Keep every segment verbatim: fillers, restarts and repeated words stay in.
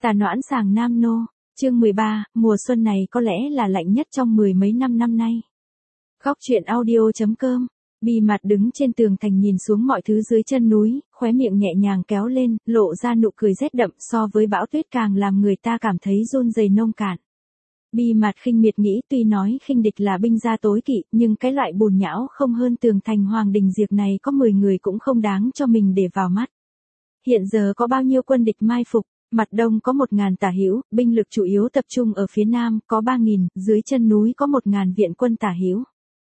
Tà noãn sàng nam nô, chương mười ba, mùa xuân này có lẽ là lạnh nhất trong mười mấy năm năm nay. Góc truyện audio.com, Bì Mặt đứng trên tường thành nhìn xuống mọi thứ dưới chân núi, khóe miệng nhẹ nhàng kéo lên, lộ ra nụ cười rét đậm so với bão tuyết càng làm người ta cảm thấy run rẩy nông cạn. Bì Mặt khinh miệt nghĩ tuy nói khinh địch là binh gia tối kỵ, nhưng cái loại bùn nhão không hơn tường thành Hoàng Đình Diệp này có mười người cũng không đáng cho mình để vào mắt. Hiện giờ có bao nhiêu quân địch mai phục? Mặt đông có một ngàn tả hữu, binh lực chủ yếu tập trung ở phía nam, có ba nghìn, dưới chân núi có một ngàn viện quân tả hữu.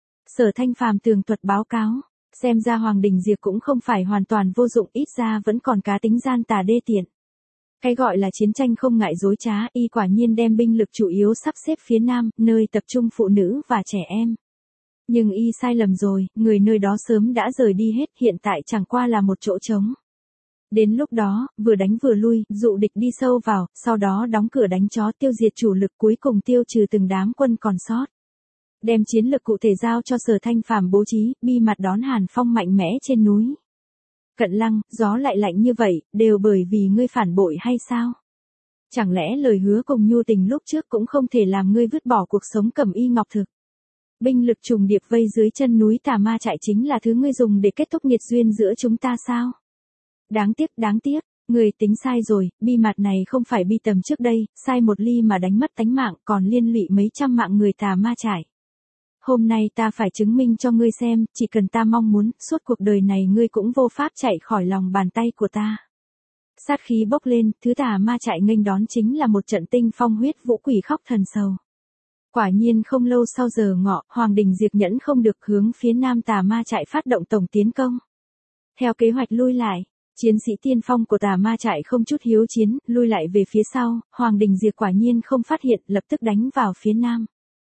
Sở Thanh Phàm tường thuật báo cáo, xem ra Hoàng Đình Diệp cũng không phải hoàn toàn vô dụng, ít ra vẫn còn cá tính gian tà đê tiện. Cái gọi là chiến tranh không ngại dối trá, y quả nhiên đem binh lực chủ yếu sắp xếp phía nam, nơi tập trung phụ nữ và trẻ em. Nhưng y sai lầm rồi, người nơi đó sớm đã rời đi hết, hiện tại chẳng qua là một chỗ trống. Đến lúc đó, vừa đánh vừa lui, dụ địch đi sâu vào, sau đó đóng cửa đánh chó tiêu diệt chủ lực, cuối cùng tiêu trừ từng đám quân còn sót. Đem chiến lược cụ thể giao cho Sở Thanh Phàm bố trí, Bi Mặt đón Hàn Phong mạnh mẽ trên núi. Cận Lăng, gió lại lạnh như vậy, đều bởi vì ngươi phản bội hay sao? Chẳng lẽ lời hứa cùng nhu tình lúc trước cũng không thể làm ngươi vứt bỏ cuộc sống cẩm y ngọc thực? Binh lực trùng điệp vây dưới chân núi Tà Ma Trại chính là thứ ngươi dùng để kết thúc nghiệt duyên giữa chúng ta sao? Đáng tiếc, đáng tiếc, người tính sai rồi, Bi Mặt này không phải Bi Tầm trước đây, sai một ly mà đánh mất tánh mạng, còn liên lụy mấy trăm mạng người Tà Ma Trại. Hôm nay ta phải chứng minh cho ngươi xem, chỉ cần ta mong muốn, suốt cuộc đời này ngươi cũng vô pháp chạy khỏi lòng bàn tay của ta. Sát khí bốc lên, thứ Tà Ma Trại nghênh đón chính là một trận tinh phong huyết vũ quỷ khóc thần sầu. Quả nhiên không lâu sau giờ ngọ, Hoàng Đình Diệp nhẫn không được hướng phía nam Tà Ma Trại phát động tổng tiến công. Theo kế hoạch lui lại. Chiến sĩ tiên phong của Tà Ma Trại không chút hiếu chiến, lui lại về phía sau, Hoàng Đình Diệp quả nhiên không phát hiện, lập tức đánh vào phía nam.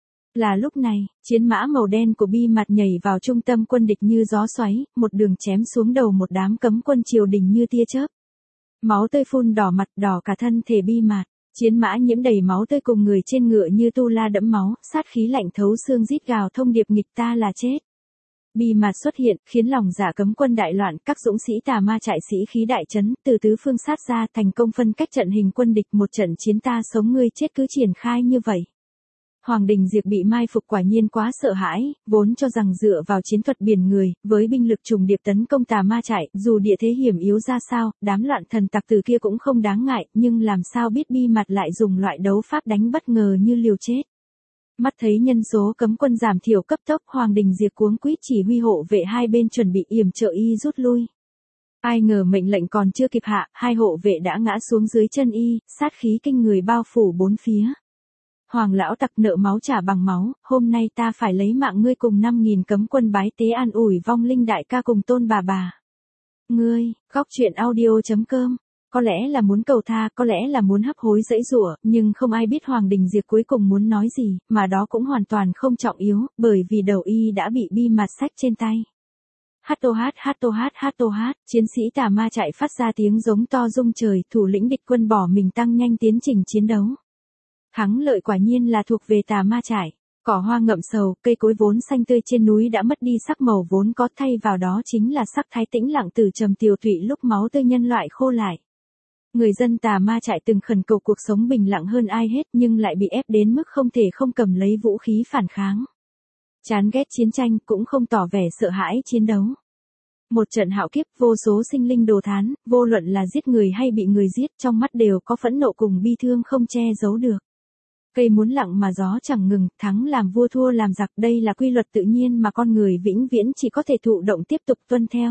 Là lúc này, chiến mã màu đen của Bi Mặt nhảy vào trung tâm quân địch như gió xoáy, một đường chém xuống đầu một đám cấm quân triều đình như tia chớp. Máu tươi phun đỏ mặt, đỏ cả thân thể Bi Mặt, chiến mã nhiễm đầy máu tươi cùng người trên ngựa như tu la đẫm máu, sát khí lạnh thấu xương rít gào thông điệp nghịch ta là chết. Bi Mặt xuất hiện, khiến lòng dạ cấm quân đại loạn, các dũng sĩ Tà Ma Trại sĩ khí đại chấn, từ tứ phương sát ra, thành công phân cách trận hình quân địch, một trận chiến ta sống ngươi chết cứ triển khai như vậy. Hoàng Đình Diệp bị mai phục quả nhiên quá sợ hãi, vốn cho rằng dựa vào chiến thuật biển người, với binh lực trùng điệp tấn công Tà Ma Trại, dù địa thế hiểm yếu ra sao, đám loạn thần tặc từ kia cũng không đáng ngại, nhưng làm sao biết Bi Mặt lại dùng loại đấu pháp đánh bất ngờ như liều chết. Mắt thấy nhân số cấm quân giảm thiểu cấp tốc, Hoàng Đình Diệp cuống quýt chỉ huy hộ vệ hai bên chuẩn bị yểm trợ y rút lui. Ai ngờ mệnh lệnh còn chưa kịp hạ, hai hộ vệ đã ngã xuống dưới chân y, sát khí kinh người bao phủ bốn phía. Hoàng lão tặc nợ máu trả bằng máu, hôm nay ta phải lấy mạng ngươi cùng năm nghìn cấm quân bái tế an ủi vong linh đại ca cùng tôn bà bà. Ngươi, góc truyện audio.com. Có lẽ là muốn cầu tha, có lẽ là muốn hấp hối dãy giụa, nhưng không ai biết Hoàng Đình Diệp cuối cùng muốn nói gì, mà đó cũng hoàn toàn không trọng yếu, bởi vì đầu y đã bị Bi Mặt xách trên tay. Hát tô hát, hát tô hát, hát tô hát, chiến sĩ Tà Ma Trại phát ra tiếng giống to rung trời, thủ lĩnh địch quân bỏ mình tăng nhanh tiến trình chiến đấu. Thắng lợi quả nhiên là thuộc về Tà Ma Trại. Cỏ hoa ngậm sầu, cây cối vốn xanh tươi trên núi đã mất đi sắc màu vốn có, thay vào đó chính là sắc thái tĩnh lặng từ trầm tiều thụy lúc máu tươi nhân loại khô lại. Người dân Tà Ma Trại từng khẩn cầu cuộc sống bình lặng hơn ai hết, nhưng lại bị ép đến mức không thể không cầm lấy vũ khí phản kháng. Chán ghét chiến tranh, cũng không tỏ vẻ sợ hãi chiến đấu. Một trận hạo kiếp, vô số sinh linh đồ thán, vô luận là giết người hay bị người giết, trong mắt đều có phẫn nộ cùng bi thương không che giấu được. Cây muốn lặng mà gió chẳng ngừng, thắng làm vua thua làm giặc, đây là quy luật tự nhiên mà con người vĩnh viễn chỉ có thể thụ động tiếp tục tuân theo.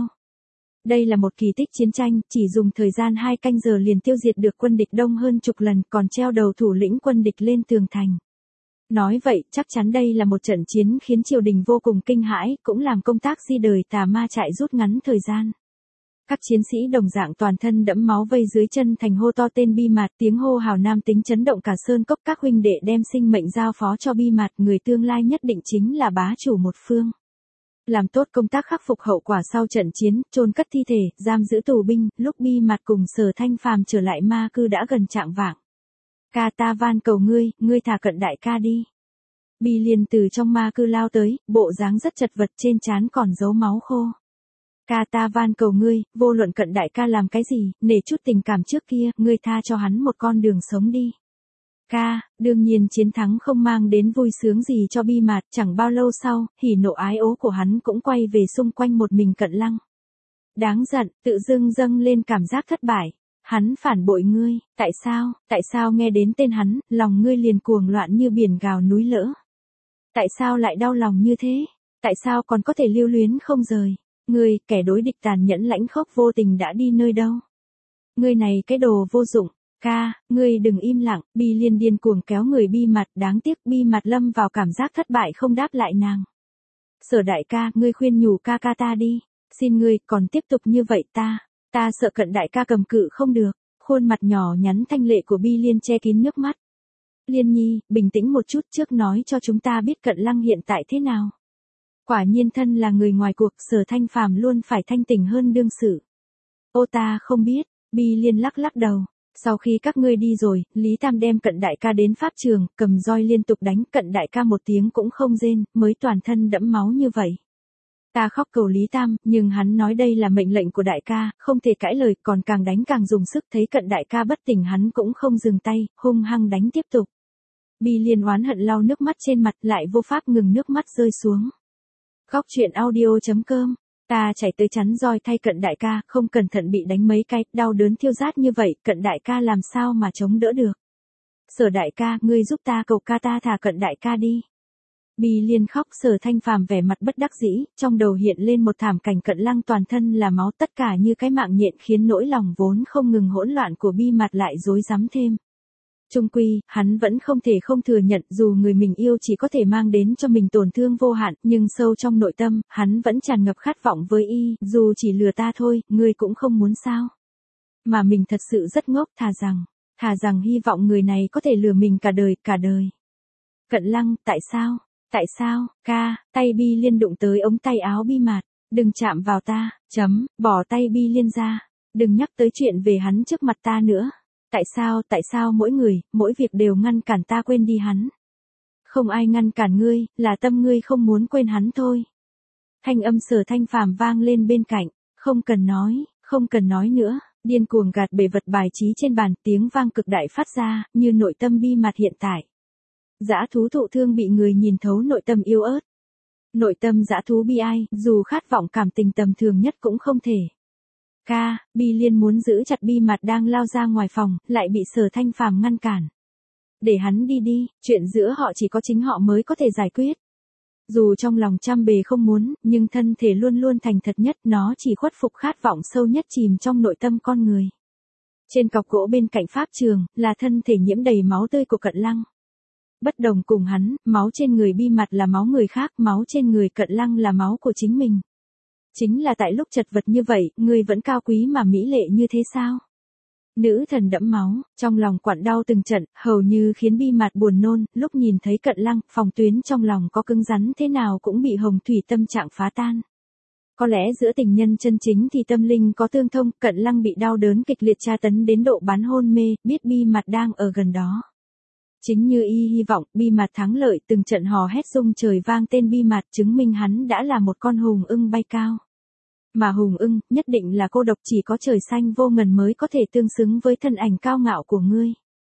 Đây là một kỳ tích chiến tranh, chỉ dùng thời gian hai canh giờ liền tiêu diệt được quân địch đông hơn chục lần, còn treo đầu thủ lĩnh quân địch lên tường thành. Nói vậy, chắc chắn đây là một trận chiến khiến triều đình vô cùng kinh hãi, cũng làm công tác di đời Tà Ma Trại rút ngắn thời gian. Các chiến sĩ đồng dạng toàn thân đẫm máu vây dưới chân thành hô to tên Bi Mặt, tiếng hô hào nam tính chấn động cả sơn cốc, các huynh đệ đem sinh mệnh giao phó cho Bi Mặt, người tương lai nhất định chính là bá chủ một phương. Làm tốt công tác khắc phục hậu quả sau trận chiến, chôn cất thi thể, giam giữ tù binh, lúc Bi Mặt cùng Sở Thanh Phàm trở lại Ma Cư đã gần chạng vạng. Ca ta van cầu ngươi, ngươi thả cận đại ca đi. Bi liền từ trong Ma Cư lao tới, bộ dáng rất chật vật, trên trán còn dấu máu khô. Ca ta van cầu ngươi, vô luận Cận đại ca làm cái gì, nể chút tình cảm trước kia, ngươi tha cho hắn một con đường sống đi. Ca, đương nhiên chiến thắng không mang đến vui sướng gì cho Bi Mạt, chẳng bao lâu sau, hỉ nộ ái ố của hắn cũng quay về xung quanh một mình Cận Lăng. Đáng giận, tự dưng dâng lên cảm giác thất bại. Hắn phản bội ngươi, tại sao, tại sao nghe đến tên hắn, lòng ngươi liền cuồng loạn như biển gào núi lỡ. Tại sao lại đau lòng như thế, tại sao còn có thể lưu luyến không rời. Ngươi, kẻ đối địch tàn nhẫn lãnh khốc vô tình đã đi nơi đâu. Ngươi này cái đồ vô dụng. Ca, ngươi đừng im lặng, Bi Liên điên cuồng kéo người Bi Mạt, đáng tiếc Bi Mạt lâm vào cảm giác thất bại không đáp lại nàng. Sở đại ca, ngươi khuyên nhủ ca ca ta đi, xin ngươi, còn tiếp tục như vậy ta, ta sợ Cận đại ca cầm cự không được. Khuôn mặt nhỏ nhắn thanh lệ của Bi Liên che kín nước mắt. Liên nhi, bình tĩnh một chút trước nói cho chúng ta biết Cận Lăng hiện tại thế nào. Quả nhiên thân là người ngoài cuộc, Sở Thanh Phàm luôn phải thanh tỉnh hơn đương sự. Ô ta không biết, Bi Liên lắc lắc đầu. Sau khi các ngươi đi rồi, Lý Tam đem Cận đại ca đến pháp trường, cầm roi liên tục đánh Cận đại ca một tiếng cũng không rên, mới toàn thân đẫm máu như vậy. Ta khóc cầu Lý Tam, nhưng hắn nói đây là mệnh lệnh của đại ca, không thể cãi lời, còn càng đánh càng dùng sức, thấy Cận đại ca bất tỉnh hắn cũng không dừng tay, hung hăng đánh tiếp tục. Bi Liên oán hận lau nước mắt trên mặt, lại vô pháp ngừng nước mắt rơi xuống. Khóc chuyện audio chấm com. Ta chạy tới chắn roi thay Cận đại ca, không cẩn thận bị đánh mấy cái, đau đớn thiêu rát như vậy, Cận đại ca làm sao mà chống đỡ được. Sở đại ca, ngươi giúp ta cầu ca ta thả Cận đại ca đi. Bi Liên khóc, Sở Thanh Phàm vẻ mặt bất đắc dĩ, trong đầu hiện lên một thảm cảnh Cận Lăng toàn thân là máu, tất cả như cái mạng nhện, khiến nỗi lòng vốn không ngừng hỗn loạn của Bi Mạt lại rối rắm thêm. Chung quy, hắn vẫn không thể không thừa nhận dù người mình yêu chỉ có thể mang đến cho mình tổn thương vô hạn, nhưng sâu trong nội tâm, hắn vẫn tràn ngập khát vọng với y, dù chỉ lừa ta thôi, ngươi cũng không muốn sao. Mà mình thật sự rất ngốc, thà rằng, thà rằng hy vọng người này có thể lừa mình cả đời, cả đời. Cận Lăng, tại sao, tại sao, ca, tay Bi Liên đụng tới ống tay áo Bi Mạt, đừng chạm vào ta, chấm, bỏ tay Bi Liên ra, đừng nhắc tới chuyện về hắn trước mặt ta nữa. Tại sao, tại sao mỗi người, mỗi việc đều ngăn cản ta quên đi hắn? Không ai ngăn cản ngươi, là tâm ngươi không muốn quên hắn thôi. Thanh âm Sở Thanh Phàm vang lên bên cạnh, không cần nói, không cần nói nữa, điên cuồng gạt bể vật bài trí trên bàn, tiếng vang cực đại phát ra, như nội tâm Bi Mạt hiện tại. Dã thú thụ thương bị người nhìn thấu nội tâm yếu ớt. Nội tâm dã thú bi ai, dù khát vọng cảm tình tầm thường nhất cũng không thể. Ca, Bi Liên muốn giữ chặt Bi Mạt đang lao ra ngoài phòng, lại bị Sở Thanh Phàm ngăn cản. Để hắn đi đi, chuyện giữa họ chỉ có chính họ mới có thể giải quyết. Dù trong lòng trăm bề không muốn, nhưng thân thể luôn luôn thành thật nhất, nó chỉ khuất phục khát vọng sâu nhất chìm trong nội tâm con người. Trên cọc gỗ bên cạnh pháp trường, là thân thể nhiễm đầy máu tươi của Cận Lăng. Bất đồng cùng hắn, máu trên người Bi Mạt là máu người khác, máu trên người Cận Lăng là máu của chính mình. Chính là tại lúc chật vật như vậy, ngươi vẫn cao quý mà mỹ lệ như thế sao? Nữ thần đẫm máu, trong lòng quặn đau từng trận, hầu như khiến Bi Mạt buồn nôn, lúc nhìn thấy Cận Lăng, phòng tuyến trong lòng có cứng rắn thế nào cũng bị hồng thủy tâm trạng phá tan. Có lẽ giữa tình nhân chân chính thì tâm linh có tương thông, Cận Lăng bị đau đớn kịch liệt tra tấn đến độ bán hôn mê, biết Bi Mạt đang ở gần đó. Chính như y hy vọng, Bi Mạt thắng lợi, từng trận hò hét rung trời vang tên Bi Mạt, chứng minh hắn đã là một con hùng ưng bay cao. Mà hùng ưng, nhất định là cô độc, chỉ có trời xanh vô ngần mới có thể tương xứng với thân ảnh cao ngạo của ngươi.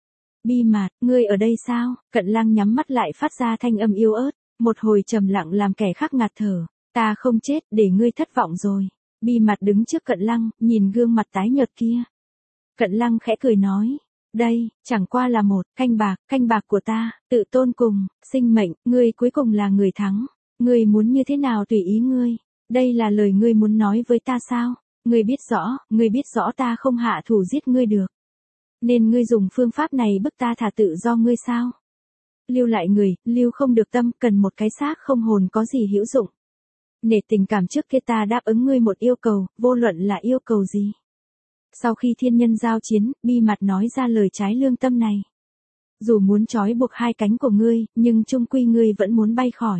Bi Mạt, ngươi ở đây sao? Cận Lăng nhắm mắt lại phát ra thanh âm yếu ớt, một hồi trầm lặng làm kẻ khác ngạt thở. Ta không chết, để ngươi thất vọng rồi. Bi Mạt đứng trước Cận Lăng, nhìn gương mặt tái nhợt kia. Cận Lăng khẽ cười nói. Đây, chẳng qua là một canh bạc, canh bạc của ta, tự tôn cùng, sinh mệnh, ngươi cuối cùng là người thắng. Ngươi muốn như thế nào tùy ý ngươi. Đây là lời ngươi muốn nói với ta sao? Ngươi biết rõ, ngươi biết rõ ta không hạ thủ giết ngươi được. Nên ngươi dùng phương pháp này bức ta thả tự do ngươi sao? Lưu lại người, lưu không được tâm, cần một cái xác không hồn có gì hữu dụng. Nể tình cảm trước kia ta đáp ứng ngươi một yêu cầu, vô luận là yêu cầu gì. Sau khi thiên nhân giao chiến, Bi Mạt nói ra lời trái lương tâm này. Dù muốn trói buộc hai cánh của ngươi, nhưng chung quy ngươi vẫn muốn bay khỏi.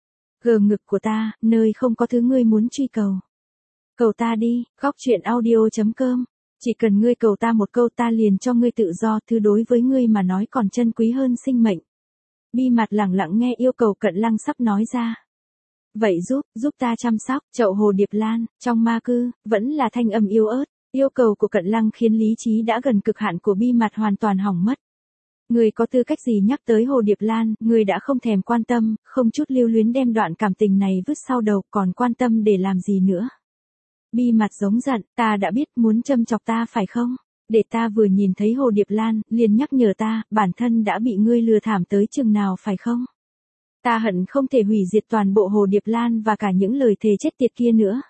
Gờ ngực của ta, nơi không có thứ ngươi muốn truy cầu. Cầu ta đi, khóc chuyện audio chấm com. Chỉ cần ngươi cầu ta một câu ta liền cho ngươi tự do, thứ đối với ngươi mà nói còn chân quý hơn sinh mệnh. Bi Mạt lặng lặng nghe yêu cầu Cận Lăng sắp nói ra. Vậy giúp, giúp ta chăm sóc, chậu hồ điệp lan, trong ma cư, vẫn là thanh âm yếu ớt, yêu cầu của Cận Lăng khiến lý trí đã gần cực hạn của Bi Mặt hoàn toàn hỏng mất. Người có tư cách gì nhắc tới hồ điệp lan, người đã không thèm quan tâm, không chút lưu luyến đem đoạn cảm tình này vứt sau đầu, còn quan tâm để làm gì nữa. Bi Mặt giống giận, ta đã biết muốn châm chọc ta phải không? Để ta vừa nhìn thấy hồ điệp lan, liền nhắc nhở ta, bản thân đã bị ngươi lừa thảm tới chừng nào phải không? Ta hận không thể hủy diệt toàn bộ hồ điệp lan và cả những lời thề chết tiệt kia nữa.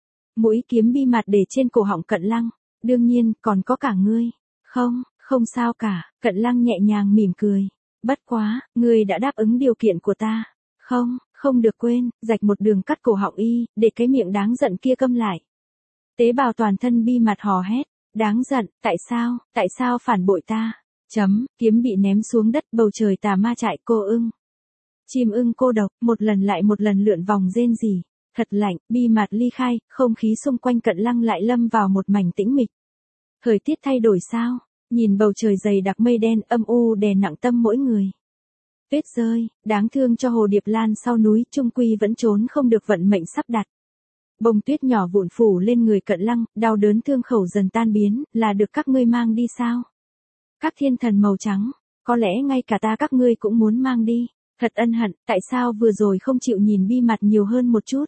Mũi kiếm Bi Mặt để trên cổ họng Cận Lăng, đương nhiên, còn có cả ngươi. Không, không sao cả, Cận Lăng nhẹ nhàng mỉm cười. Bất quá, ngươi đã đáp ứng điều kiện của ta. Không, không được quên, rạch một đường cắt cổ họng y, để cái miệng đáng giận kia câm lại. Tế bào toàn thân Bi Mặt hò hét, đáng giận, tại sao, tại sao phản bội ta? Chấm, kiếm bị ném xuống đất, bầu trời tà ma chạy, cô ưng. Chim ưng cô độc, một lần lại một lần lượn vòng rên rỉ. Thật lạnh, Bi Mặt ly khai, không khí xung quanh Cận Lăng lại lâm vào một mảnh tĩnh mịch. Thời tiết thay đổi sao? Nhìn bầu trời dày đặc mây đen âm u đè nặng tâm mỗi người. Tuyết rơi, đáng thương cho hồ điệp lan sau núi, trung quy vẫn trốn không được vận mệnh sắp đặt. Bông tuyết nhỏ vụn phủ lên người Cận Lăng, đau đớn thương khẩu dần tan biến, là được các ngươi mang đi sao? Các thiên thần màu trắng, có lẽ ngay cả ta các ngươi cũng muốn mang đi. Thật ân hận, tại sao vừa rồi không chịu nhìn Bi Mặt nhiều hơn một chút?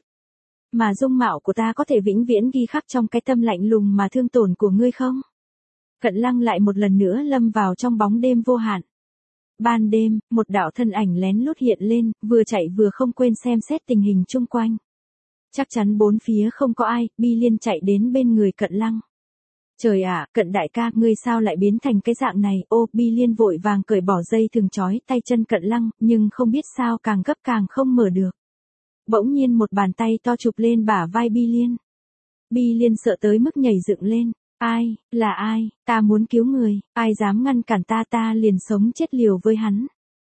Mà dung mạo của ta có thể vĩnh viễn ghi khắc trong cái tâm lạnh lùng mà thương tổn của ngươi không? Cận Lăng lại một lần nữa lâm vào trong bóng đêm vô hạn. Ban đêm, một đạo thân ảnh lén lút hiện lên, vừa chạy vừa không quên xem xét tình hình chung quanh. Chắc chắn bốn phía không có ai, Bi Liên chạy đến bên người Cận Lăng. Trời ạ, Cận đại ca, ngươi sao lại biến thành cái dạng này? Ô, Bi Liên vội vàng cởi bỏ dây thừng trói tay chân Cận Lăng, nhưng không biết sao càng gấp càng không mở được. Bỗng nhiên một bàn tay to chụp lên bả vai Bi Liên. Bi Liên sợ tới mức nhảy dựng lên. Ai, là ai, ta muốn cứu người, ai dám ngăn cản ta ta liền sống chết liều với hắn.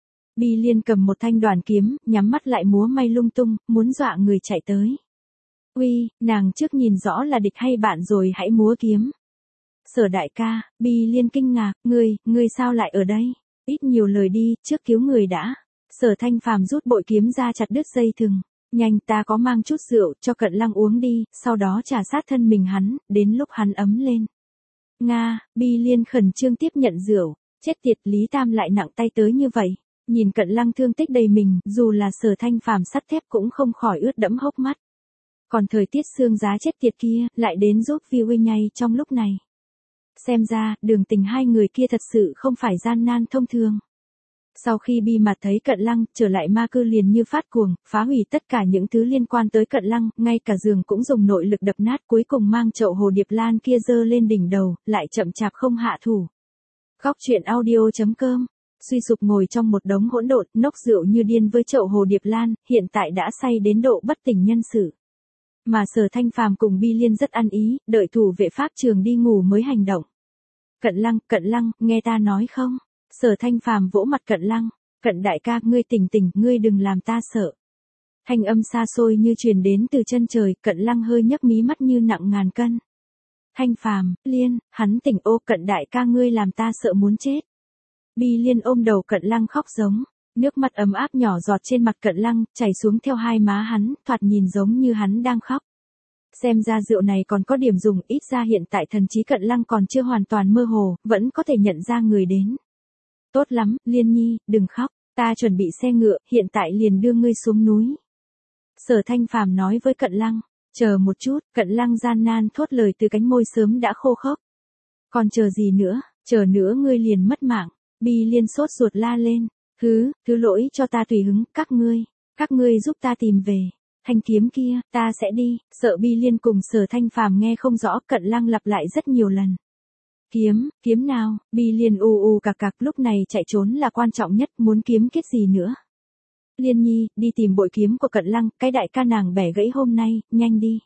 Bi Liên cầm một thanh đoàn kiếm, nhắm mắt lại múa may lung tung, muốn dọa người chạy tới. Uy, nàng trước nhìn rõ là địch hay bạn rồi hãy múa kiếm. Sở đại ca, Bi Liên kinh ngạc, ngươi, ngươi sao lại ở đây? Ít nhiều lời đi, trước cứu người đã. Sở Thanh Phàm rút bội kiếm ra chặt đứt dây thừng. Nhanh, ta có mang chút rượu cho Cận Lăng uống đi, sau đó trà sát thân mình hắn, đến lúc hắn ấm lên. Nga, Bi Liên khẩn trương tiếp nhận rượu, chết tiệt, Lý Tam lại nặng tay tới như vậy. Nhìn Cận Lăng thương tích đầy mình, dù là Sở Thanh Phàm sắt thép cũng không khỏi ướt đẫm hốc mắt. Còn thời tiết xương giá chết tiệt kia, lại đến giúp Vi Uy nhay trong lúc này. Xem ra, đường tình hai người kia thật sự không phải gian nan thông thường. Sau khi Bi Mặt thấy Cận Lăng trở lại ma cư liền như phát cuồng, phá hủy tất cả những thứ liên quan tới Cận Lăng, ngay cả giường cũng dùng nội lực đập nát, cuối cùng mang chậu hồ điệp lan kia dơ lên đỉnh đầu, lại chậm chạp không hạ thủ. Góc truyện audio chấm com. Suy sụp ngồi trong một đống hỗn độn, nốc rượu như điên với chậu hồ điệp lan, hiện tại đã say đến độ bất tỉnh nhân sự. Mà Sở Thanh Phàm cùng Bi Liên rất ăn ý, đợi thủ vệ pháp trường đi ngủ mới hành động. Cận Lăng, Cận Lăng, nghe ta nói không? Sở Thanh Phàm vỗ mặt Cận Lăng, Cận đại ca, ngươi tỉnh tỉnh, ngươi đừng làm ta sợ. Thanh âm xa xôi như truyền đến từ chân trời, Cận Lăng hơi nhấc mí mắt như nặng ngàn cân. Thanh Phàm, Liên, hắn tỉnh, ô, Cận đại ca, ngươi làm ta sợ muốn chết. Bi Liên ôm đầu Cận Lăng khóc giống, nước mắt ấm áp nhỏ giọt trên mặt Cận Lăng, chảy xuống theo hai má hắn, thoạt nhìn giống như hắn đang khóc. Xem ra rượu này còn có điểm dùng, ít ra hiện tại thần trí Cận Lăng còn chưa hoàn toàn mơ hồ, vẫn có thể nhận ra người đến. Tốt lắm, Liên nhi, đừng khóc, ta chuẩn bị xe ngựa, hiện tại liền đưa ngươi xuống núi. Sở Thanh Phàm nói với Cận Lăng, chờ một chút, Cận Lăng gian nan thốt lời từ cánh môi sớm đã khô khốc. Còn chờ gì nữa, chờ nữa ngươi liền mất mạng. Bi Liên sốt ruột la lên, thứ, thứ lỗi cho ta tùy hứng, các ngươi, các ngươi giúp ta tìm về. Thanh kiếm kia, ta sẽ đi, sợ Bi Liên cùng Sở Thanh Phàm nghe không rõ, Cận Lăng lặp lại rất nhiều lần. Kiếm, kiếm nào, Bi Liên u u cạc cạc, lúc này chạy trốn là quan trọng nhất, muốn kiếm kết gì nữa. Liên nhi, đi tìm bội kiếm của Cận Lăng, cái đại ca nàng bẻ gãy hôm nay, nhanh đi.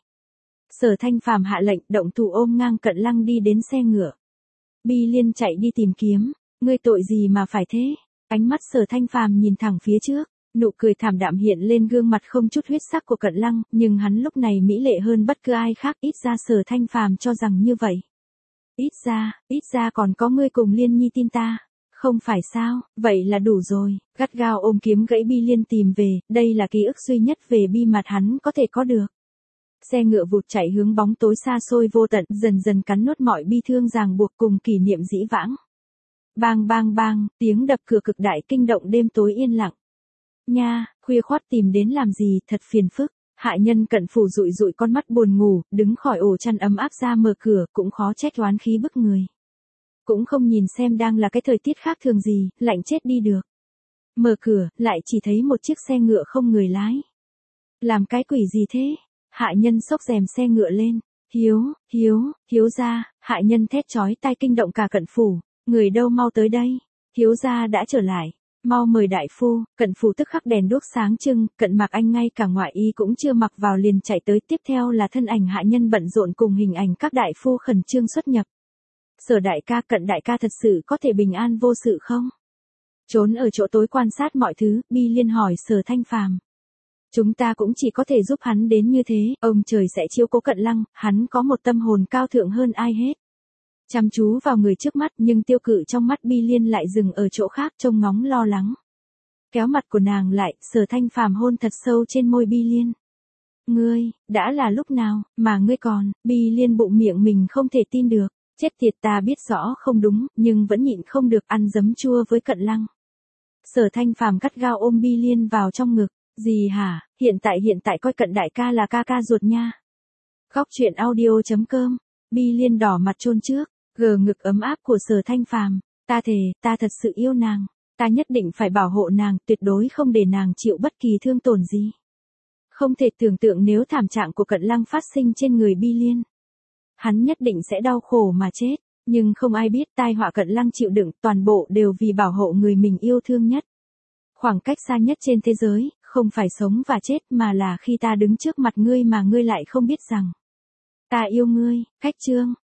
Sở Thanh Phàm hạ lệnh, động thủ ôm ngang Cận Lăng đi đến xe ngựa. Bi Liên chạy đi tìm kiếm, ngươi tội gì mà phải thế? Ánh mắt Sở Thanh Phàm nhìn thẳng phía trước, nụ cười thảm đạm hiện lên gương mặt không chút huyết sắc của Cận Lăng, nhưng hắn lúc này mỹ lệ hơn bất cứ ai khác, ít ra Sở Thanh Phàm cho rằng như vậy. Ít ra, ít ra còn có ngươi cùng Liên nhi tin ta. Không phải sao, vậy là đủ rồi, gắt gao ôm kiếm gãy Bi Liên tìm về, đây là ký ức duy nhất về Bi Mạt hắn có thể có được. Xe ngựa vụt chạy hướng bóng tối xa xôi vô tận, dần dần cắn nuốt mọi bi thương ràng buộc cùng kỷ niệm dĩ vãng. Bang bang bang, tiếng đập cửa cực đại kinh động đêm tối yên lặng. Nha, khuya khoắt tìm đến làm gì, thật phiền phức. Hạ nhân Cận Phủ dụi dụi con mắt buồn ngủ, đứng khỏi ổ chăn ấm áp ra mở cửa, cũng khó trách oán khí bức người. Cũng không nhìn xem đang là cái thời tiết khác thường gì, lạnh chết đi được. Mở cửa, lại chỉ thấy một chiếc xe ngựa không người lái. Làm cái quỷ gì thế? Hạ nhân xốc rèm xe ngựa lên. Hiếu, Hiếu, Hiếu gia, hạ nhân thét chói tai kinh động cả Cận Phủ. Người đâu mau tới đây. Hiếu gia đã trở lại. Mau mời đại phu. Cận Phủ tức khắc đèn đuốc sáng trưng, Cận Mạc Anh ngay cả ngoại y cũng chưa mặc vào liền chạy tới, tiếp theo là thân ảnh hạ nhân bận rộn cùng hình ảnh các đại phu khẩn trương xuất nhập. Sở đại ca, Cận đại ca thật sự có thể bình an vô sự không? Trốn ở chỗ tối quan sát mọi thứ, Bi Liên hỏi Sở Thanh Phàm. Chúng ta cũng chỉ có thể giúp hắn đến như thế, ông trời sẽ chiếu cố Cận Lăng, hắn có một tâm hồn cao thượng hơn ai hết. Chăm chú vào người trước mắt, nhưng tiêu cự trong mắt Bi Liên lại dừng ở chỗ khác, trông ngóng lo lắng. Kéo mặt của nàng lại, Sở Thanh Phàm hôn thật sâu trên môi Bi Liên. Ngươi, đã là lúc nào, mà ngươi còn, Bi Liên bụng miệng mình không thể tin được. Chết tiệt, ta biết rõ không đúng, nhưng vẫn nhịn không được ăn giấm chua với Cận Lăng. Sở Thanh Phàm gắt gao ôm Bi Liên vào trong ngực. Gì hả, hiện tại hiện tại coi Cận đại ca là ca ca ruột nha. Khóc chuyện audio chấm com, Bi Liên đỏ mặt chôn trước, gờ ngực ấm áp của Sở Thanh Phàm. Ta thề, ta thật sự yêu nàng, ta nhất định phải bảo hộ nàng, tuyệt đối không để nàng chịu bất kỳ thương tổn gì. Không thể tưởng tượng nếu thảm trạng của Cận Lăng phát sinh trên người Bi Liên. Hắn nhất định sẽ đau khổ mà chết, nhưng không ai biết tai họa Cận Lăng chịu đựng toàn bộ đều vì bảo hộ người mình yêu thương nhất. Khoảng cách xa nhất trên thế giới, không phải sống và chết mà là khi ta đứng trước mặt ngươi mà ngươi lại không biết rằng ta yêu ngươi. Khách chương.